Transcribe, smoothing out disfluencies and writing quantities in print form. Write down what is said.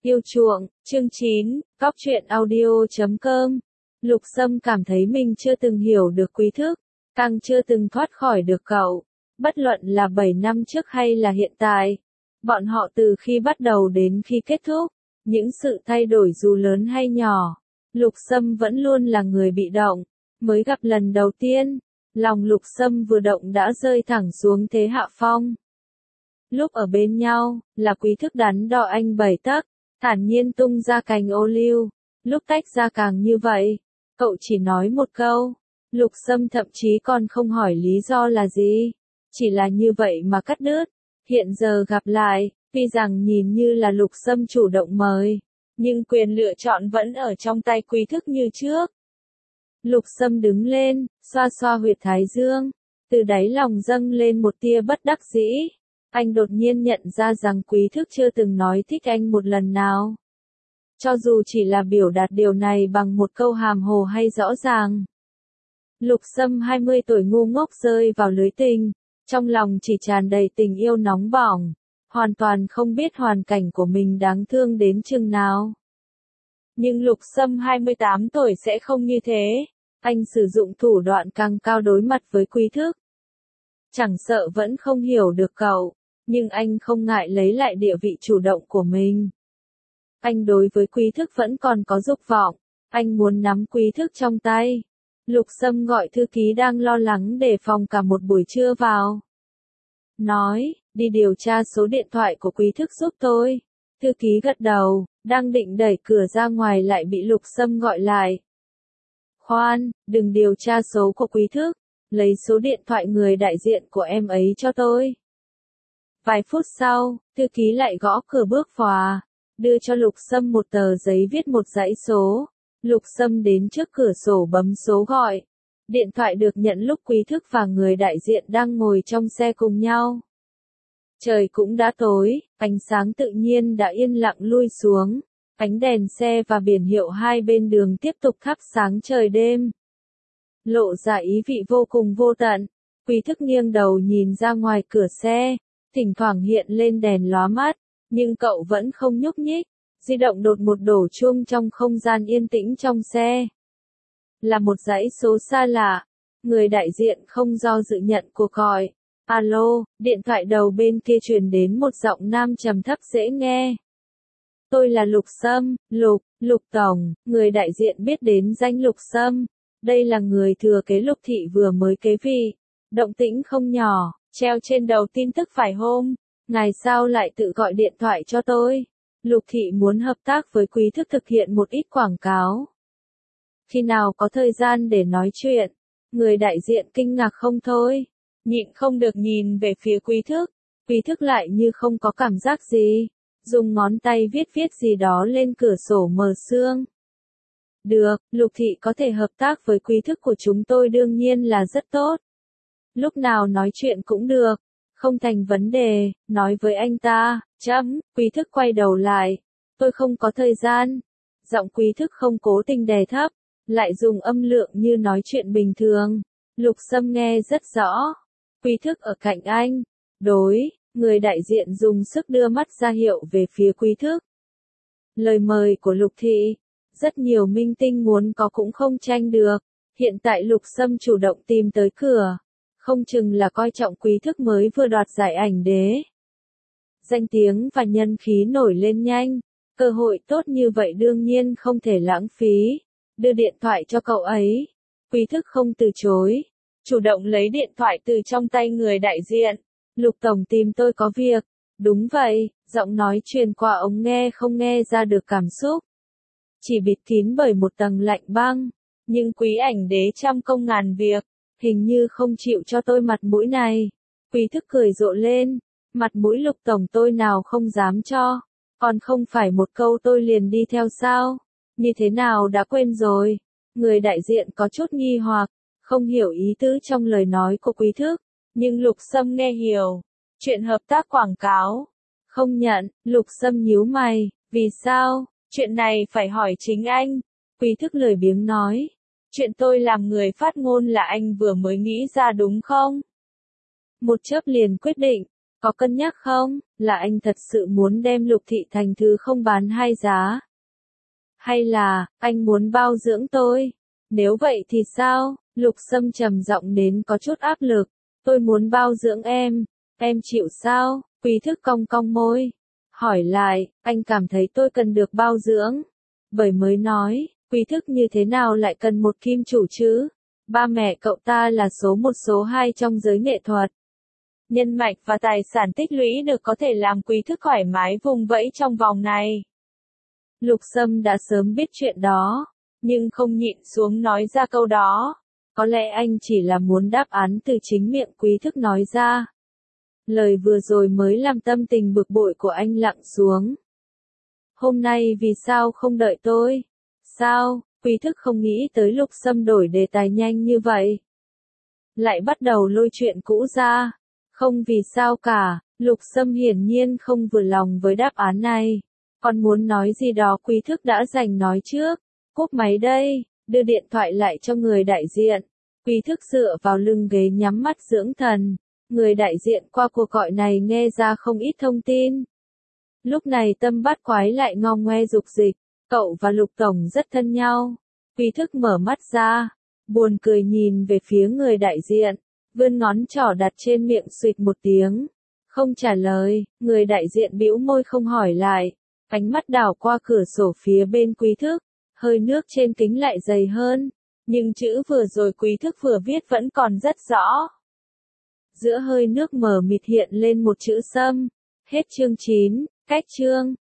Yêu chuộng, chương 9, Cóc truyện audio.com. Lục Sâm cảm thấy mình chưa từng hiểu được Quý Thức, càng chưa từng thoát khỏi được cậu. Bất luận là 7 năm trước hay là hiện tại, bọn họ từ khi bắt đầu đến khi kết thúc, những sự thay đổi dù lớn hay nhỏ, Lục Sâm vẫn luôn là người bị động. Mới gặp lần đầu tiên, lòng Lục Sâm vừa động đã rơi thẳng xuống thế hạ phong. Lúc ở bên nhau, là Quý Thức đắn đo anh 7 tấc, thản nhiên tung ra cành ô liu. Lúc tách ra càng như vậy, cậu chỉ nói một câu. Lục Sâm thậm chí còn không hỏi lý do là gì, chỉ là như vậy mà cắt đứt. Hiện giờ gặp lại, tuy rằng nhìn như là Lục Sâm chủ động mời, nhưng quyền lựa chọn vẫn ở trong tay Quý Thức như trước. Lục Sâm đứng lên, xoa xoa huyệt thái dương, từ đáy lòng dâng lên một tia bất đắc dĩ. Anh đột nhiên nhận ra rằng Quý Thức chưa từng nói thích anh một lần nào. Cho dù chỉ là biểu đạt điều này bằng một câu hàm hồ hay rõ ràng. Lục Sâm 20 tuổi ngu ngốc rơi vào lưới tình, trong lòng chỉ tràn đầy tình yêu nóng bỏng, hoàn toàn không biết hoàn cảnh của mình đáng thương đến chừng nào. Nhưng Lục Sâm 28 tuổi sẽ không như thế, anh sử dụng thủ đoạn càng cao đối mặt với Quý Thức. Chẳng sợ vẫn không hiểu được cậu, nhưng anh không ngại lấy lại địa vị chủ động của mình. Anh đối với Quý Thức vẫn còn có dục vọng, anh muốn nắm Quý Thức trong tay. Lục Sâm gọi thư ký đang lo lắng đề phòng cả một buổi trưa vào. Nói, đi điều tra số điện thoại của Quý Thức giúp tôi. Thư ký gật đầu, đang định đẩy cửa ra ngoài lại bị Lục Sâm gọi lại. Khoan, đừng điều tra số của Quý Thức, lấy số điện thoại người đại diện của em ấy cho tôi. Vài phút sau, thư ký lại gõ cửa bước vào, đưa cho Lục Sâm một tờ giấy viết một dãy số. Lục Sâm đến trước cửa sổ bấm số gọi. Điện thoại được nhận lúc Quý Thức và người đại diện đang ngồi trong xe cùng nhau. Trời cũng đã tối, ánh sáng tự nhiên đã yên lặng lui xuống. Ánh đèn xe và biển hiệu hai bên đường tiếp tục thắp sáng trời đêm, lộ ra ý vị vô cùng vô tận. Quý Thức nghiêng đầu nhìn ra ngoài cửa xe, thỉnh thoảng hiện lên đèn lóa mắt, nhưng cậu vẫn không nhúc nhích. Di động đột một đổ chuông trong không gian yên tĩnh trong xe. Là một dãy số xa lạ. Người đại diện không do dự nhận cuộc gọi. Alo, điện thoại đầu bên kia truyền đến một giọng nam trầm thấp dễ nghe. Tôi là Lục Sâm, Lục Tổng. Người đại diện biết đến danh Lục Sâm. Đây là người thừa kế Lục Thị vừa mới kế vị. Động tĩnh không nhỏ, treo trên đầu tin tức phải hôm. Ngài sao lại tự gọi điện thoại cho tôi? Lục Thị muốn hợp tác với Quý Thức thực hiện một ít quảng cáo. Khi nào có thời gian để nói chuyện? Người đại diện kinh ngạc không thôi, nhịn không được nhìn về phía Quý Thức. Quý Thức lại như không có cảm giác gì, dùng ngón tay viết gì đó lên cửa sổ mờ sương. Được, Lục Thị có thể hợp tác với Quý Thức của chúng tôi đương nhiên là rất tốt. Lúc nào nói chuyện cũng được. Không thành vấn đề, nói với anh ta. Quý Thức quay đầu lại. Tôi không có thời gian. Giọng Quý Thức không cố tình đè thấp, lại dùng âm lượng như nói chuyện bình thường. Lục Sâm nghe rất rõ. Quý Thức ở cạnh anh. Đối, người đại diện dùng sức đưa mắt ra hiệu về phía Quý Thức. Lời mời của Lục Thị, rất nhiều minh tinh muốn có cũng không tranh được. Hiện tại Lục Sâm chủ động tìm tới cửa. Không chừng là coi trọng Quý Thức mới vừa đoạt giải ảnh đế. Danh tiếng và nhân khí nổi lên nhanh, cơ hội tốt như vậy đương nhiên không thể lãng phí. Đưa điện thoại cho cậu ấy. Quý Thức không từ chối, chủ động lấy điện thoại từ trong tay người đại diện. Lục Tổng tìm tôi có việc. Đúng vậy, giọng nói truyền qua ống nghe không nghe ra được cảm xúc. Chỉ bịt kín bởi một tầng lạnh băng. Nhưng quý ảnh đế trăm công ngàn việc, hình như không chịu cho tôi mặt mũi này. Quý Thức cười rộ lên. Mặt mũi Lục Tổng tôi nào không dám cho. Còn không phải một câu tôi liền đi theo sao? Như thế nào đã quên rồi? Người đại diện có chút nghi hoặc, không hiểu ý tứ trong lời nói của Quý Thức. Nhưng Lục Sâm nghe hiểu. Chuyện hợp tác quảng cáo. Không nhận. Lục Sâm nhíu mày. Vì sao? Chuyện này phải hỏi chính anh. Quý Thức lười biếng nói. Chuyện tôi làm người phát ngôn là anh vừa mới nghĩ ra đúng không? Một chớp liền quyết định. Có cân nhắc không? Là anh thật sự muốn đem Lục Thị thành thứ không bán hai giá? Hay là, anh muốn bao dưỡng tôi? Nếu vậy thì sao? Lục Sâm trầm giọng đến có chút áp lực. Tôi muốn bao dưỡng em chịu sao? Quý Thức cong cong môi. Hỏi lại, anh cảm thấy tôi cần được bao dưỡng. Bởi mới nói, Quý Thức như thế nào lại cần một kim chủ chứ? Ba mẹ cậu ta là số một số hai trong giới nghệ thuật. Nhân mạch và tài sản tích lũy được có thể làm Quý Thức thoải mái vùng vẫy trong vòng này. Lục Sâm đã sớm biết chuyện đó, nhưng không nhịn xuống nói ra câu đó. Có lẽ anh chỉ là muốn đáp án từ chính miệng Quý Thức nói ra. Lời vừa rồi mới làm tâm tình bực bội của anh lặng xuống. Hôm nay vì sao không đợi tôi? Sao? Quý Thức không nghĩ tới Lục Sâm đổi đề tài nhanh như vậy. Lại bắt đầu lôi chuyện cũ ra. Không vì sao cả, Lục Sâm hiển nhiên không vừa lòng với đáp án này. Còn muốn nói gì đó Quý Thức đã dành nói trước. Cúp máy đây, đưa điện thoại lại cho người đại diện. Quý Thức dựa vào lưng ghế nhắm mắt dưỡng thần. Người đại diện qua cuộc gọi này nghe ra không ít thông tin. Lúc này Tâm Bát Quái lại ngao ngoe dục dịch. Cậu và Lục Tổng rất thân nhau. Quý Thức mở mắt ra, buồn cười nhìn về phía người đại diện, vươn ngón trỏ đặt trên miệng xuỵt một tiếng. Không trả lời, người đại diện bĩu môi không hỏi lại. Ánh mắt đảo qua cửa sổ phía bên Quý Thức, hơi nước trên kính lại dày hơn. Nhưng chữ vừa rồi Quý Thức vừa viết vẫn còn rất rõ. Giữa hơi nước mờ mịt hiện lên một chữ Sâm. Hết chương 9, cách chương.